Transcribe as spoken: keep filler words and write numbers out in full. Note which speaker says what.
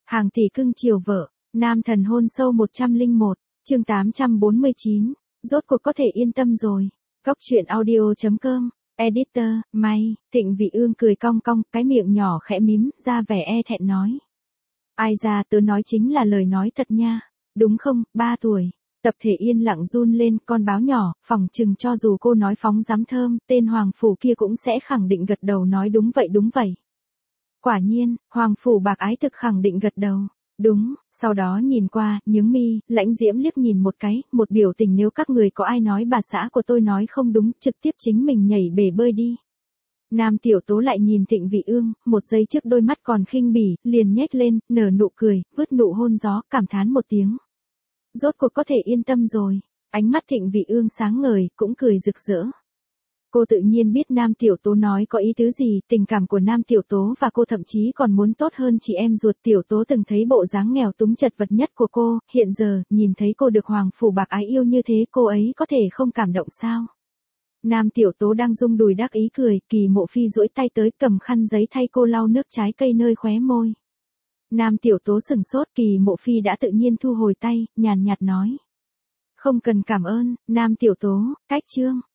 Speaker 1: Hàng tỷ cưng chiều vợ, nam thần hôn sâu một trăm lẻ một, chương tám trăm bốn mươi chín, rốt cuộc có thể yên tâm rồi. Góc truyện audio chấm com, editor, May, Thịnh Vị Ương cười cong cong, cái miệng nhỏ khẽ mím, ra vẻ e thẹn nói. Ai ra tớ nói chính là lời nói thật nha, đúng không, ba tuổi. Tập thể yên lặng run lên, con báo nhỏ, phỏng chừng cho dù cô nói phóng dám thơm, tên Hoàng Phủ kia cũng sẽ khẳng định gật đầu nói đúng vậy đúng vậy. Quả nhiên, Hoàng Phủ bạc ái thực khẳng định gật đầu. Đúng, sau đó nhìn qua, nhướng mi, lãnh diễm liếc nhìn một cái, một biểu tình nếu các người có ai nói bà xã của tôi nói không đúng, trực tiếp chính mình nhảy bể bơi đi. Nam Tiểu Tố lại nhìn Thịnh Vị Ương, một giây trước đôi mắt còn khinh bỉ, liền nhếch lên, nở nụ cười, vứt nụ hôn gió, cảm thán một tiếng. Rốt cuộc có thể yên tâm rồi, ánh mắt Thịnh Vị Ương sáng ngời, cũng cười rực rỡ. Cô tự nhiên biết Nam Tiểu Tố nói có ý tứ gì, tình cảm của Nam Tiểu Tố và cô thậm chí còn muốn tốt hơn chị em ruột. Tiểu Tố từng thấy bộ dáng nghèo túng chật vật nhất của cô, hiện giờ, nhìn thấy cô được Hoàng Phủ bạc ái yêu như thế, cô ấy có thể không cảm động sao? Nam Tiểu Tố đang rung đùi đắc ý cười, Kỳ Mộ Phi duỗi tay tới cầm khăn giấy thay cô lau nước trái cây nơi khóe môi. Nam Tiểu Tố sừng sốt, Kỳ Mộ Phi đã tự nhiên thu hồi tay, nhàn nhạt nói. Không cần cảm ơn, Nam Tiểu Tố, cách chương.